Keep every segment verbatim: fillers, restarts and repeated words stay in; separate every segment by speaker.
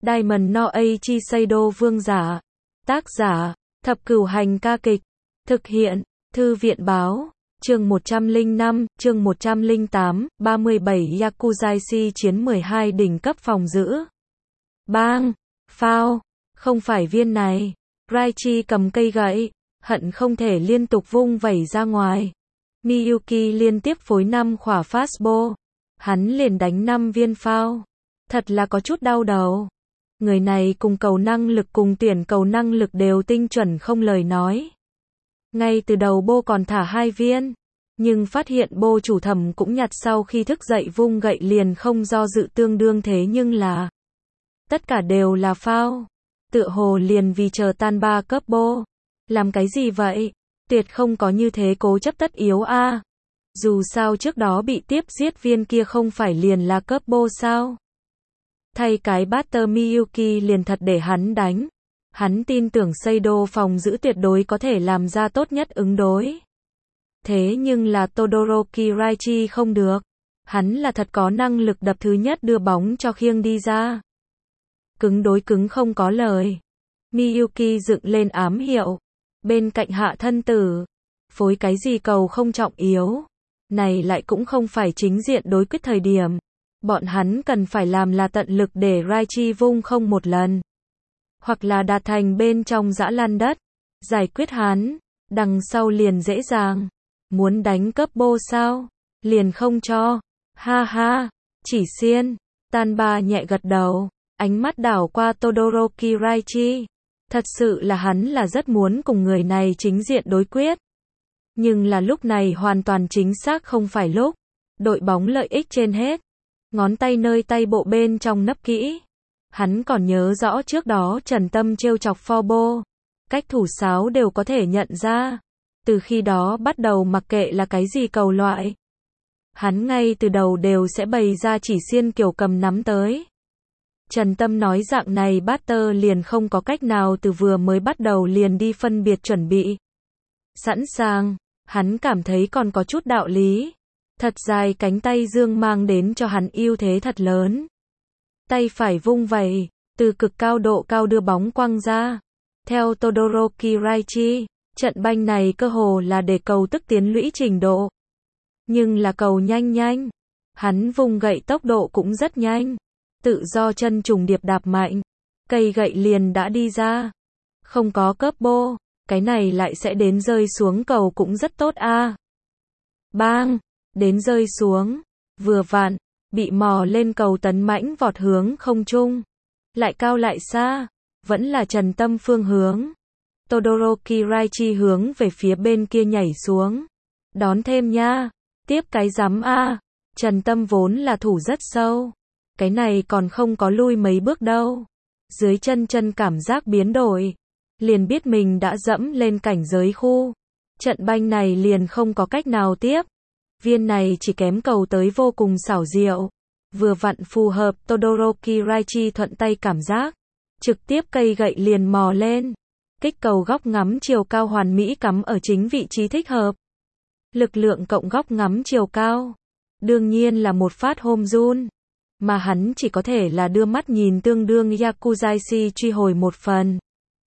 Speaker 1: Diamond no Aichi Seido vương giả. Tác giả, Thập Cửu Hành ca kịch. Thực hiện, Thư viện báo. Chương một trăm lẻ năm, chương một trăm lẻ tám, ba mươi bảy Yakuzaishi chiến mười hai đỉnh cấp phòng giữ. Bang! Phao! Không phải viên này. Raichi cầm cây gậy, hận không thể liên tục vung vẩy ra ngoài. Miyuki liên tiếp phối năm khỏa fastball. Hắn liền đánh năm viên phao. Thật là có chút đau đầu. Người này cùng cầu năng lực cùng tuyển cầu năng lực đều tinh chuẩn không lời nói. Ngay từ đầu bô còn thả hai viên. Nhưng phát hiện bô chủ thẩm cũng nhặt sau khi thức dậy vung gậy liền không do dự tương đương thế nhưng là. Tất cả đều là phao. Tựa hồ liền vì chờ tan ba cấp bô. Làm cái gì vậy? Tuyệt không có như thế cố chấp tất yếu a. À. Dù sao trước đó bị tiếp giết viên kia không phải liền là cấp bô sao? Thay cái batter Miyuki liền thật để hắn đánh. Hắn tin tưởng Seido phòng giữ tuyệt đối có thể làm ra tốt nhất ứng đối. Thế nhưng là Todoroki Raichi không được. Hắn là thật có năng lực đập thứ nhất đưa bóng cho khiêng đi ra. Cứng đối cứng không có lời. Miyuki dựng lên ám hiệu. Bên cạnh hạ thân tử. Phối cái gì cầu không trọng yếu. Này lại cũng không phải chính diện đối quyết thời điểm. Bọn hắn cần phải làm là tận lực để Raichi vung không một lần. Hoặc là đạt thành bên trong dã lan đất. Giải quyết hắn. Đằng sau liền dễ dàng. Muốn đánh cấp bô sao? Liền không cho. Ha ha. Chỉ xiên. Tan ba nhẹ gật đầu. Ánh mắt đảo qua Todoroki Raichi. Thật sự là hắn là rất muốn cùng người này chính diện đối quyết. Nhưng là lúc này hoàn toàn chính xác không phải lúc. Đội bóng lợi ích trên hết. Ngón tay nơi tay bộ bên trong nấp kỹ. Hắn còn nhớ rõ trước đó Trần Tâm trêu chọc Forbo. Cách thủ sáo đều có thể nhận ra. Từ khi đó bắt đầu mặc kệ là cái gì cầu loại. Hắn ngay từ đầu đều sẽ bày ra chỉ xiên kiểu cầm nắm tới. Trần Tâm nói dạng này batter liền không có cách nào từ vừa mới bắt đầu liền đi phân biệt chuẩn bị. Sẵn sàng, hắn cảm thấy còn có chút đạo lý. Thật dài cánh tay dương mang đến cho hắn ưu thế thật lớn. Tay phải vung vẩy, từ cực cao độ cao đưa bóng quăng ra. Theo Todoroki Raichi, trận banh này cơ hồ là để cầu tức tiến lũy trình độ. Nhưng là cầu nhanh nhanh. Hắn vung gậy tốc độ cũng rất nhanh. Tự do chân trùng điệp đạp mạnh. Cây gậy liền đã đi ra. Không có cấp bô. Cái này lại sẽ đến rơi xuống cầu cũng rất tốt a. À. Bang! Đến rơi xuống. Vừa vặn. Bị mò lên cầu tấn mãnh vọt hướng không trung. Lại cao lại xa. Vẫn là Trần Tâm phương hướng. Todoroki Raichi hướng về phía bên kia nhảy xuống. Đón thêm nha. Tiếp cái rắm a. À. Trần Tâm vốn là thủ rất sâu. Cái này còn không có lui mấy bước đâu. Dưới chân chân cảm giác biến đổi. Liền biết mình đã dẫm lên cảnh giới khu. Trận banh này liền không có cách nào tiếp. Viên này chỉ kém cầu tới vô cùng xảo diệu. Vừa vặn phù hợp Todoroki Raichi thuận tay cảm giác. Trực tiếp cây gậy liền mò lên. Kích cầu góc ngắm chiều cao hoàn mỹ cắm ở chính vị trí thích hợp. Lực lượng cộng góc ngắm chiều cao. Đương nhiên là một phát home run. Mà hắn chỉ có thể là đưa mắt nhìn tương đương Yakuzaishi truy hồi một phần.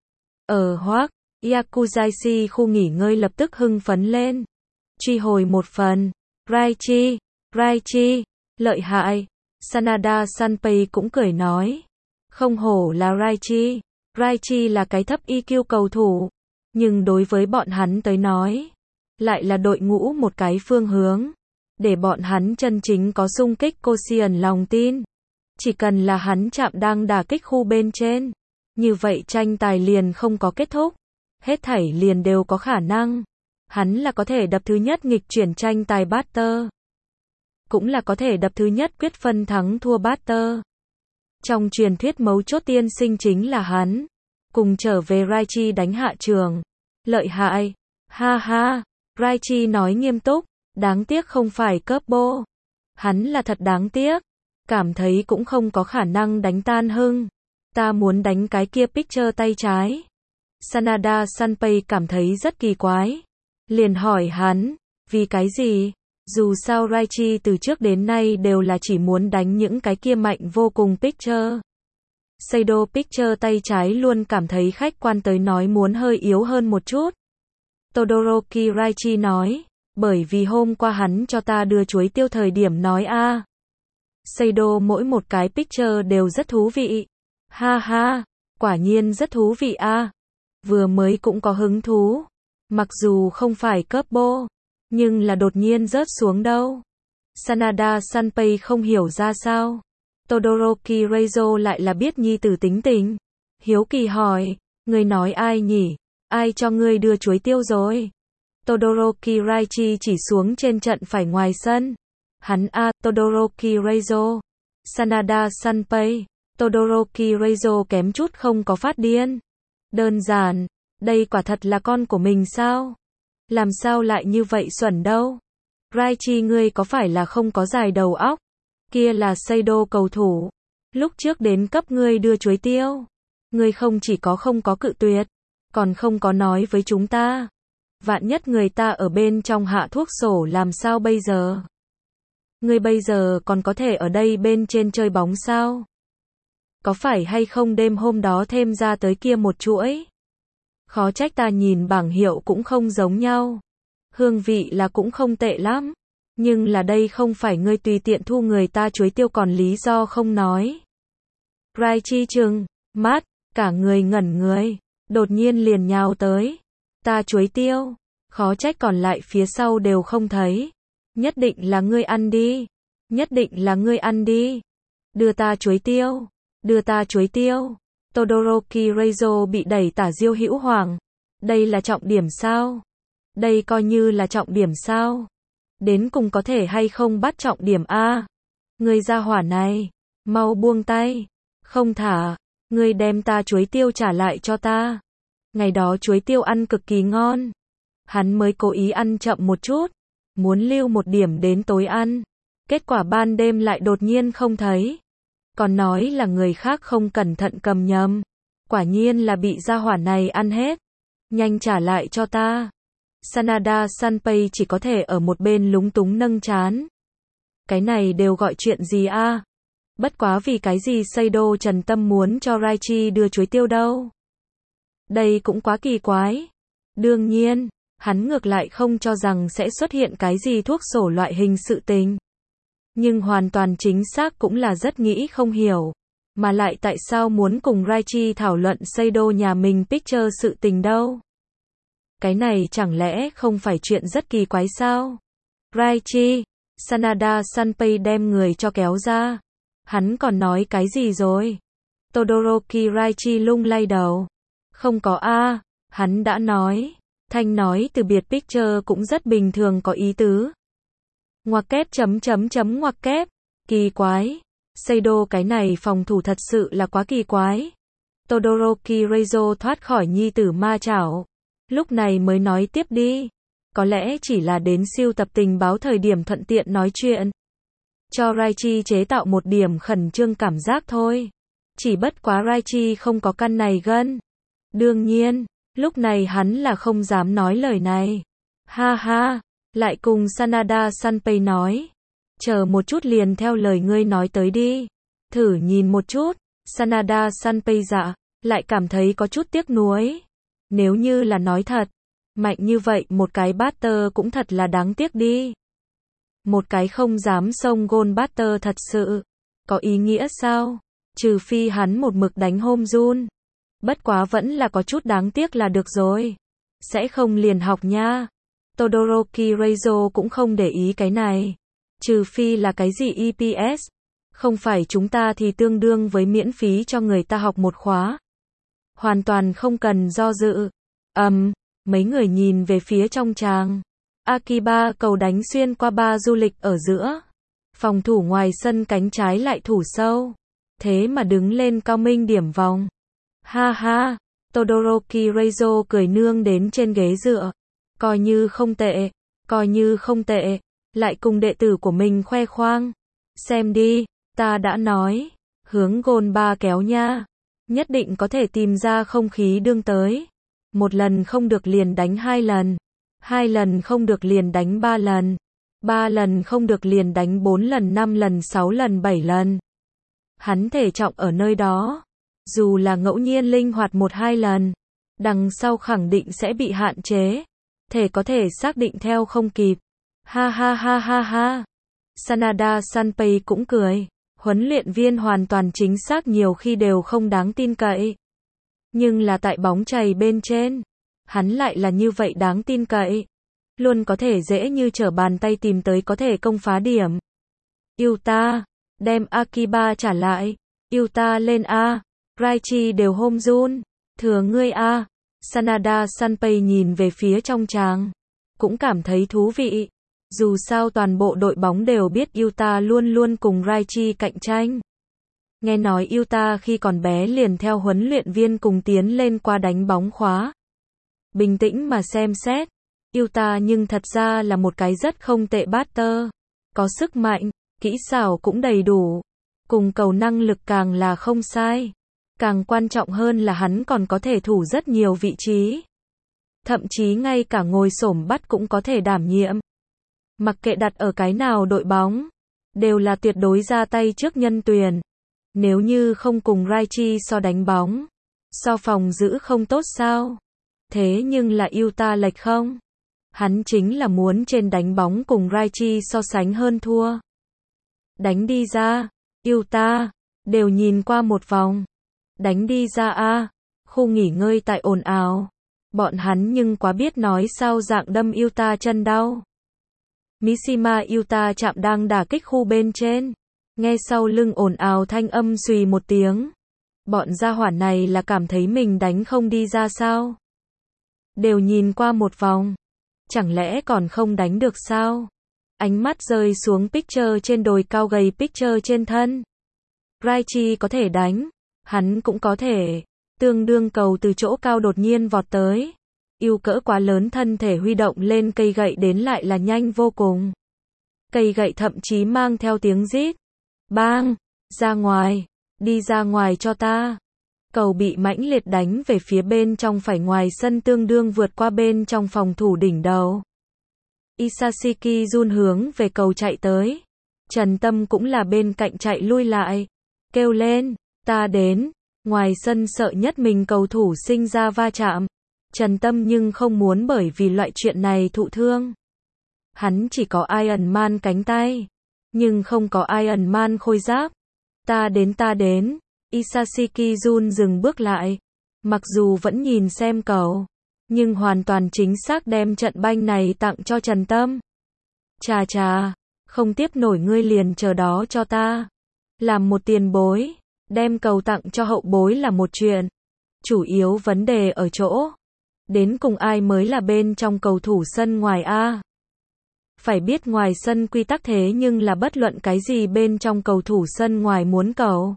Speaker 1: Ở hoác, Yakuzaishi khu nghỉ ngơi lập tức hưng phấn lên. Truy hồi một phần. Raichi, Raichi, lợi hại. Sanada Sanpei cũng cười nói. Không hổ là Raichi. Raichi là cái thấp i kiu cầu thủ. Nhưng đối với bọn hắn tới nói. Lại là đội ngũ một cái phương hướng. Để bọn hắn chân chính có xung kích quotient lòng tin. Chỉ cần là hắn chạm đang đả kích khu bên trên. Như vậy tranh tài liền không có kết thúc. Hết thảy liền đều có khả năng. Hắn là có thể đập thứ nhất nghịch chuyển tranh tài batter. Cũng là có thể đập thứ nhất quyết phân thắng thua batter. Trong truyền thuyết mấu chốt tiên sinh chính là hắn. Cùng trở về Raichi đánh hạ trường. Lợi hại. Ha ha. Raichi nói nghiêm túc. Đáng tiếc không phải cấp bô. Hắn là thật đáng tiếc. Cảm thấy cũng không có khả năng đánh tan hưng. Ta muốn đánh cái kia pitcher tay trái. Sanada Sanpei cảm thấy rất kỳ quái. Liền hỏi hắn. Vì cái gì? Dù sao Raichi từ trước đến nay đều là chỉ muốn đánh những cái kia mạnh vô cùng pitcher. Seido Picture tay trái luôn cảm thấy khách quan tới nói muốn hơi yếu hơn một chút. Todoroki Raichi nói, bởi vì hôm qua hắn cho ta đưa chuối tiêu thời điểm nói a. Seido mỗi một cái picture đều rất thú vị. Ha ha, quả nhiên rất thú vị a. Vừa mới cũng có hứng thú. Mặc dù không phải couple, nhưng là đột nhiên rớt xuống đâu. Sanada Sanpei không hiểu ra sao. Todoroki Reizo lại là biết nhi tử tính tình. Hiếu kỳ hỏi, người nói ai nhỉ? Ai cho ngươi đưa chuối tiêu rồi? Todoroki Raichi chỉ xuống trên trận phải ngoài sân. Hắn a, Todoroki Reizo. Sanada Sanpei. Todoroki Reizo kém chút không có phát điên. Đơn giản, đây quả thật là con của mình sao? Làm sao lại như vậy xuẩn đâu? Raichi ngươi có phải là không có dài đầu óc? Kia là Seido cầu thủ. Lúc trước đến cấp ngươi đưa chuối tiêu. Ngươi không chỉ có không có cự tuyệt, còn không có nói với chúng ta. Vạn nhất người ta ở bên trong hạ thuốc sổ làm sao bây giờ? Ngươi bây giờ còn có thể ở đây bên trên chơi bóng sao? Có phải hay không đêm hôm đó thêm ra tới kia một chuỗi? Khó trách ta nhìn bảng hiệu cũng không giống nhau. Hương vị là cũng không tệ lắm. Nhưng là đây không phải ngươi tùy tiện thu người ta chuối tiêu còn lý do không nói. Raichi trừng mắt, cả người ngẩn người, đột nhiên liền nhào tới. Ta chuối tiêu, khó trách còn lại phía sau đều không thấy. Nhất định là ngươi ăn đi. Nhất định là ngươi ăn đi. Đưa ta chuối tiêu. Đưa ta chuối tiêu. Todoroki Reizo bị đẩy tả diêu hữu hoàng. Đây là trọng điểm sao? Đây coi như là trọng điểm sao? Đến cùng có thể hay không bắt trọng điểm a? Ngươi ra hỏa này, mau buông tay, không thả, ngươi đem ta chuối tiêu trả lại cho ta. Ngày đó chuối tiêu ăn cực kỳ ngon. Hắn mới cố ý ăn chậm một chút, muốn lưu một điểm đến tối ăn. Kết quả ban đêm lại đột nhiên không thấy. Còn nói là người khác không cẩn thận cầm nhầm. Quả nhiên là bị gia hỏa này ăn hết. Nhanh trả lại cho ta. Sanada Sanpei chỉ có thể ở một bên lúng túng nâng trán. Cái này đều gọi chuyện gì a? Bất quá vì cái gì Seido Trần Tâm muốn cho Raichi đưa chuối tiêu đâu? Đây cũng quá kỳ quái. Đương nhiên, hắn ngược lại không cho rằng sẽ xuất hiện cái gì thuốc sổ loại hình sự tình. Nhưng hoàn toàn chính xác cũng là rất nghĩ không hiểu. Mà lại tại sao muốn cùng Raichi thảo luận Seido nhà mình picture sự tình đâu? Cái này chẳng lẽ không phải chuyện rất kỳ quái sao? Raichi, Sanada Sanpei đem người cho kéo ra. Hắn còn nói cái gì rồi? Todoroki Raichi lung lay đầu. Không có a, hắn đã nói. Thanh nói từ biệt picture cũng rất bình thường có ý tứ. Ngoặc kép chấm chấm chấm ngoặc kép. Kỳ quái. Seido cái này phòng thủ thật sự là quá kỳ quái. Todoroki Reizo thoát khỏi nhi tử ma chảo. Lúc này mới nói tiếp đi. Có lẽ chỉ là đến siêu tập tình báo thời điểm thuận tiện nói chuyện. Cho Raichi chế tạo một điểm khẩn trương cảm giác thôi. Chỉ bất quá Raichi không có căn này gân. Đương nhiên, lúc này hắn là không dám nói lời này. Ha ha, lại cùng Sanada Sanpei nói. Chờ một chút liền theo lời ngươi nói tới đi. Thử nhìn một chút. Sanada Sanpei dạ, lại cảm thấy có chút tiếc nuối. Nếu như là nói thật, mạnh như vậy một cái batter cũng thật là đáng tiếc đi. Một cái không dám xông gôn batter thật sự. Có ý nghĩa sao? Trừ phi hắn một mực đánh home run. Bất quá vẫn là có chút đáng tiếc là được rồi. Sẽ không liền học nha. Todoroki Reizo cũng không để ý cái này. Trừ phi là cái gì e pê ét. Không phải chúng ta thì tương đương với miễn phí cho người ta học một khóa. Hoàn toàn không cần do dự. Ầm, um, mấy người nhìn về phía trong tràng. Akiba cầu đánh xuyên qua ba du lịch ở giữa. Phòng thủ ngoài sân cánh trái lại thủ sâu. Thế mà đứng lên cao minh điểm vòng. Ha ha, Todoroki Reizo cười nương đến trên ghế dựa. Coi như không tệ, coi như không tệ. Lại cùng đệ tử của mình khoe khoang. Xem đi, ta đã nói. Hướng gôn ba kéo nha. Nhất định có thể tìm ra không khí đương tới. Một lần không được liền đánh hai lần. Hai lần không được liền đánh ba lần. Ba lần không được liền đánh bốn lần năm lần sáu lần bảy lần. Hắn thể trọng ở nơi đó. Dù là ngẫu nhiên linh hoạt một hai lần, đằng sau khẳng định sẽ bị hạn chế. Thể có thể xác định theo không kịp. Ha ha ha ha ha. Sanada Sanpei cũng cười. Huấn luyện viên hoàn toàn chính xác nhiều khi đều không đáng tin cậy. Nhưng là tại bóng chày bên trên, hắn lại là như vậy đáng tin cậy. Luôn có thể dễ như trở bàn tay tìm tới có thể công phá điểm. Yuta, đem Akiba trả lại. Yuta lên A. Raichi đều hôm run. Thừa ngươi A. Sanada Sanpei nhìn về phía trong tràng. Cũng cảm thấy thú vị. Dù sao toàn bộ đội bóng đều biết Yuta luôn luôn cùng Raichi cạnh tranh. Nghe nói Yuta khi còn bé liền theo huấn luyện viên cùng tiến lên qua đánh bóng khóa. Bình tĩnh mà xem xét. Yuta nhưng thật ra là một cái rất không tệ batter. Có sức mạnh, kỹ xảo cũng đầy đủ. Cùng cầu năng lực càng là không sai. Càng quan trọng hơn là hắn còn có thể thủ rất nhiều vị trí. Thậm chí ngay cả ngồi xổm bắt cũng có thể đảm nhiệm. Mặc kệ đặt ở cái nào đội bóng, đều là tuyệt đối ra tay trước nhân tuyển. Nếu như không cùng Raichi so đánh bóng, so phòng giữ không tốt sao? Thế nhưng là Yuta lệch không? Hắn chính là muốn trên đánh bóng cùng Raichi so sánh hơn thua. Đánh đi ra, Yuta, đều nhìn qua một vòng. Đánh đi ra a. Khu nghỉ ngơi tại ồn ào. Bọn hắn nhưng quá biết nói sao dạng đâm Yuta chân đau. Mishima Yuta chạm đang đả kích khu bên trên. Nghe sau lưng ồn ào thanh âm xùy một tiếng. Bọn gia hỏa này là cảm thấy mình đánh không đi ra sao? Đều nhìn qua một vòng. Chẳng lẽ còn không đánh được sao? Ánh mắt rơi xuống picture trên đồi cao gầy picture trên thân. Raichi có thể đánh. Hắn cũng có thể. Tương đương cầu từ chỗ cao đột nhiên vọt tới. Yêu cỡ quá lớn thân thể huy động lên cây gậy đến lại là nhanh vô cùng. Cây gậy thậm chí mang theo tiếng rít. Bang! Ra ngoài! Đi ra ngoài cho ta! Cầu bị mãnh liệt đánh về phía bên trong phải ngoài sân tương đương vượt qua bên trong phòng thủ đỉnh đầu. Isashiki Jun hướng về cầu chạy tới. Trần Tâm cũng là bên cạnh chạy lui lại. Kêu lên, ta đến. Ngoài sân sợ nhất mình cầu thủ sinh ra va chạm. Trần Tâm nhưng không muốn bởi vì loại chuyện này thụ thương. Hắn chỉ có Iron Man cánh tay. Nhưng không có Iron Man khôi giáp. Ta đến ta đến. Isashiki Jun dừng bước lại. Mặc dù vẫn nhìn xem cầu. Nhưng hoàn toàn chính xác đem trận banh này tặng cho Trần Tâm. Chà chà. Không tiếp nổi ngươi liền chờ đó cho ta. Làm một tiền bối. Đem cầu tặng cho hậu bối là một chuyện. Chủ yếu vấn đề ở chỗ. Đến cùng ai mới là bên trong cầu thủ sân ngoài A. Phải biết ngoài sân quy tắc thế nhưng là bất luận cái gì bên trong cầu thủ sân ngoài muốn cầu.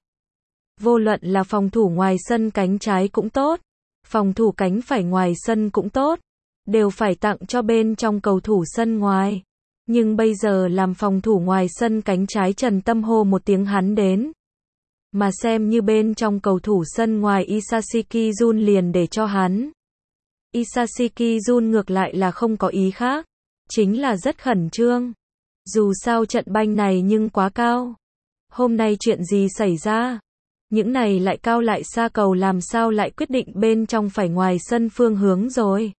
Speaker 1: Vô luận là phòng thủ ngoài sân cánh trái cũng tốt. Phòng thủ cánh phải ngoài sân cũng tốt. Đều phải tặng cho bên trong cầu thủ sân ngoài. Nhưng bây giờ làm phòng thủ ngoài sân cánh trái Trần Tâm hô một tiếng hắn đến. Mà xem như bên trong cầu thủ sân ngoài Isashiki Jun liền để cho hắn. Isashiki Jun ngược lại là không có ý khác. Chính là rất khẩn trương. Dù sao trận banh này nhưng quá cao. Hôm nay chuyện gì xảy ra? Những này lại cao lại xa cầu làm sao lại quyết định bên trong phải ngoài sân phương hướng rồi.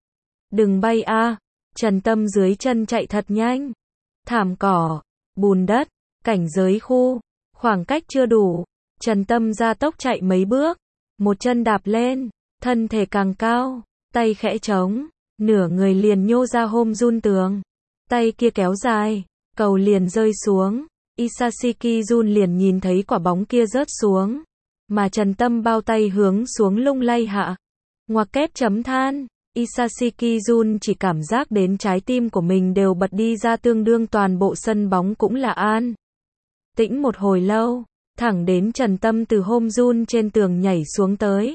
Speaker 1: Đừng bay a. Trần Tâm dưới chân chạy thật nhanh. Thảm cỏ, bùn đất, cảnh giới khu, khoảng cách chưa đủ. Trần Tâm ra tốc chạy mấy bước. Một chân đạp lên, thân thể càng cao, tay khẽ trống. Nửa người liền nhô ra hôm run tường. Tay kia kéo dài, cầu liền rơi xuống. Isashiki Jun liền nhìn thấy quả bóng kia rớt xuống. Mà Trần Tâm bao tay hướng xuống lung lay hạ. Ngoặc kép chấm than. Isashiki Jun chỉ cảm giác đến trái tim của mình đều bật đi ra tương đương toàn bộ sân bóng cũng là an. Tĩnh một hồi lâu, thẳng đến Trần Tâm từ hôm run trên tường nhảy xuống tới.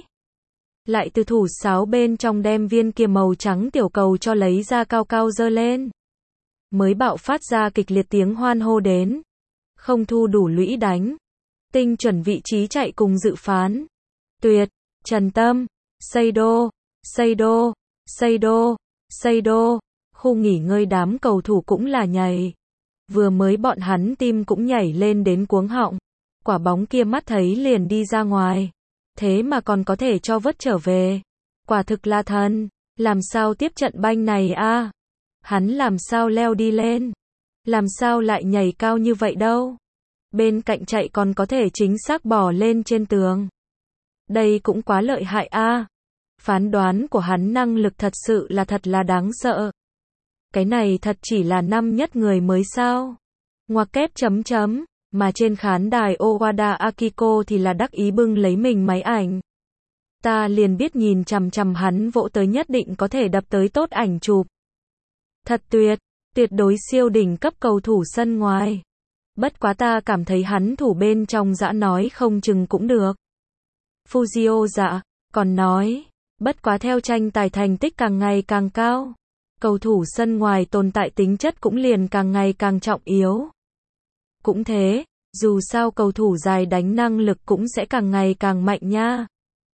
Speaker 1: Lại từ thủ sáo bên trong đem viên kia màu trắng tiểu cầu cho lấy ra cao cao dơ lên. Mới bạo phát ra kịch liệt tiếng hoan hô đến. Không thu đủ lũy đánh. Tinh chuẩn vị trí chạy cùng dự phán. Tuyệt, Trần Tâm, Seido, Seido, Seido, Seido. Khu nghỉ ngơi đám cầu thủ cũng là nhảy. Vừa mới bọn hắn tim cũng nhảy lên đến cuống họng. Quả bóng kia mắt thấy liền đi ra ngoài. thế mà còn có thể cho vớt trở về. Quả thực là thần, làm sao tiếp trận banh này a? Hắn làm sao leo đi lên? Làm sao lại nhảy cao như vậy đâu? Bên cạnh chạy còn có thể chính xác bò lên trên tường. Đây cũng quá lợi hại a. Phán đoán của hắn năng lực thật sự là thật là đáng sợ. Cái này thật chỉ là năm nhất người mới sao? Ngoặc kép chấm chấm, mà trên khán đài Owada Akiko thì là đắc ý bưng lấy mình máy ảnh. Ta liền biết nhìn chằm chằm hắn vỗ tới nhất định có thể đập tới tốt ảnh chụp. Thật tuyệt, tuyệt đối siêu đỉnh cấp cầu thủ sân ngoài. Bất quá ta cảm thấy hắn thủ bên trong dã nói không chừng cũng được. Fujio dạ, còn nói, bất quá theo tranh tài thành tích càng ngày càng cao. Cầu thủ sân ngoài tồn tại tính chất cũng liền càng ngày càng trọng yếu. Cũng thế, dù sao cầu thủ dài đánh năng lực cũng sẽ càng ngày càng mạnh nha.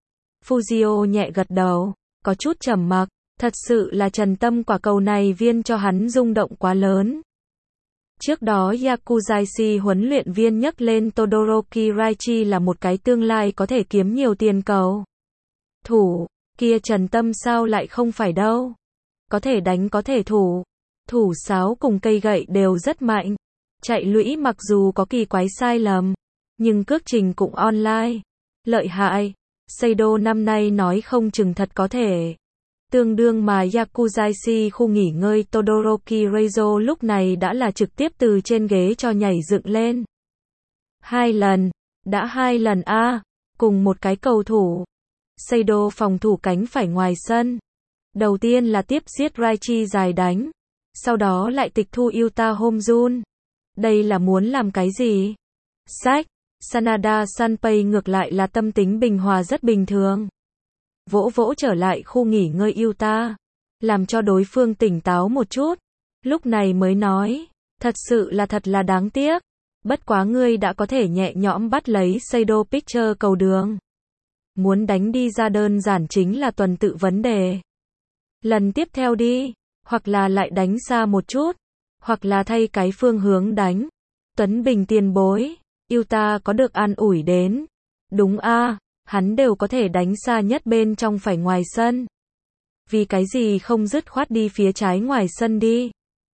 Speaker 1: Fujio nhẹ gật đầu, có chút trầm mặc, thật sự là trần tâm quả cầu này viên cho hắn rung động quá lớn. Trước đó Yakuzashi huấn luyện viên nhắc lên Todoroki Raichi là một cái tương lai có thể kiếm nhiều tiền cầu. Thủ, kia trần tâm sao lại không phải đâu. Có thể đánh có thể thủ. Thủ sáo cùng cây gậy đều rất mạnh. Chạy lũy mặc dù có kỳ quái sai lầm, nhưng cước trình cũng online. Lợi hại. Seido năm nay nói không chừng thật có thể. Tương đương mà Yakuzashi khu nghỉ ngơi Todoroki Reizo lúc này đã là trực tiếp từ trên ghế cho nhảy dựng lên. Hai lần. Đã hai lần a à, cùng một cái cầu thủ. Seido phòng thủ cánh phải ngoài sân. Đầu tiên là tiếp giết Raichi dài đánh. Sau đó lại tịch thu Yuta Homejun. Đây là muốn làm cái gì? Sách. Sanada Sanpei ngược lại là tâm tính bình hòa rất bình thường. Vỗ vỗ trở lại khu nghỉ ngơi Yuta. Làm cho đối phương tỉnh táo một chút. Lúc này mới nói. Thật sự là thật là đáng tiếc. Bất quá ngươi đã có thể nhẹ nhõm bắt lấy Seido Picture cầu đường. Muốn đánh đi ra đơn giản chính là tuần tự vấn đề. Lần tiếp theo đi. Hoặc là lại đánh xa một chút. Hoặc là thay cái phương hướng đánh. Tuấn Bình tiền bối. Yuta có được an ủi đến. Đúng a, à, hắn đều có thể đánh xa nhất bên trong phải ngoài sân. Vì cái gì không dứt khoát đi phía trái ngoài sân đi.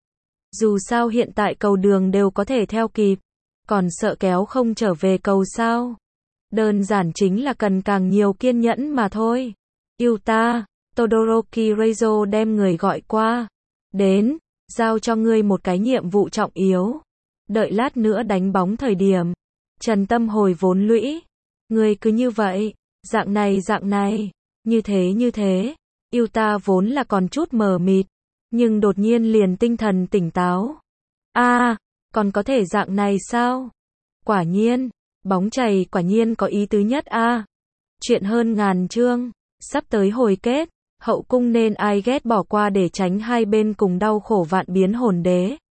Speaker 1: Dù sao hiện tại cầu đường đều có thể theo kịp. Còn sợ kéo không trở về cầu sao. Đơn giản chính là cần càng nhiều kiên nhẫn mà thôi. Yuta, Todoroki Reizo đem người gọi qua. Đến, giao cho ngươi một cái nhiệm vụ trọng yếu. Đợi lát nữa đánh bóng thời điểm. Trần tâm hồi vốn lũy. Ngươi cứ như vậy, dạng này dạng này, như thế như thế. Yuta vốn là còn chút mờ mịt, nhưng đột nhiên liền tinh thần tỉnh táo. A, à, còn có thể dạng này sao? Quả nhiên, bóng chày quả nhiên có ý tứ nhất a. À. Chuyện hơn ngàn chương, sắp tới hồi kết, hậu cung nên ai ghét bỏ qua để tránh hai bên cùng đau khổ vạn biến hồn đế.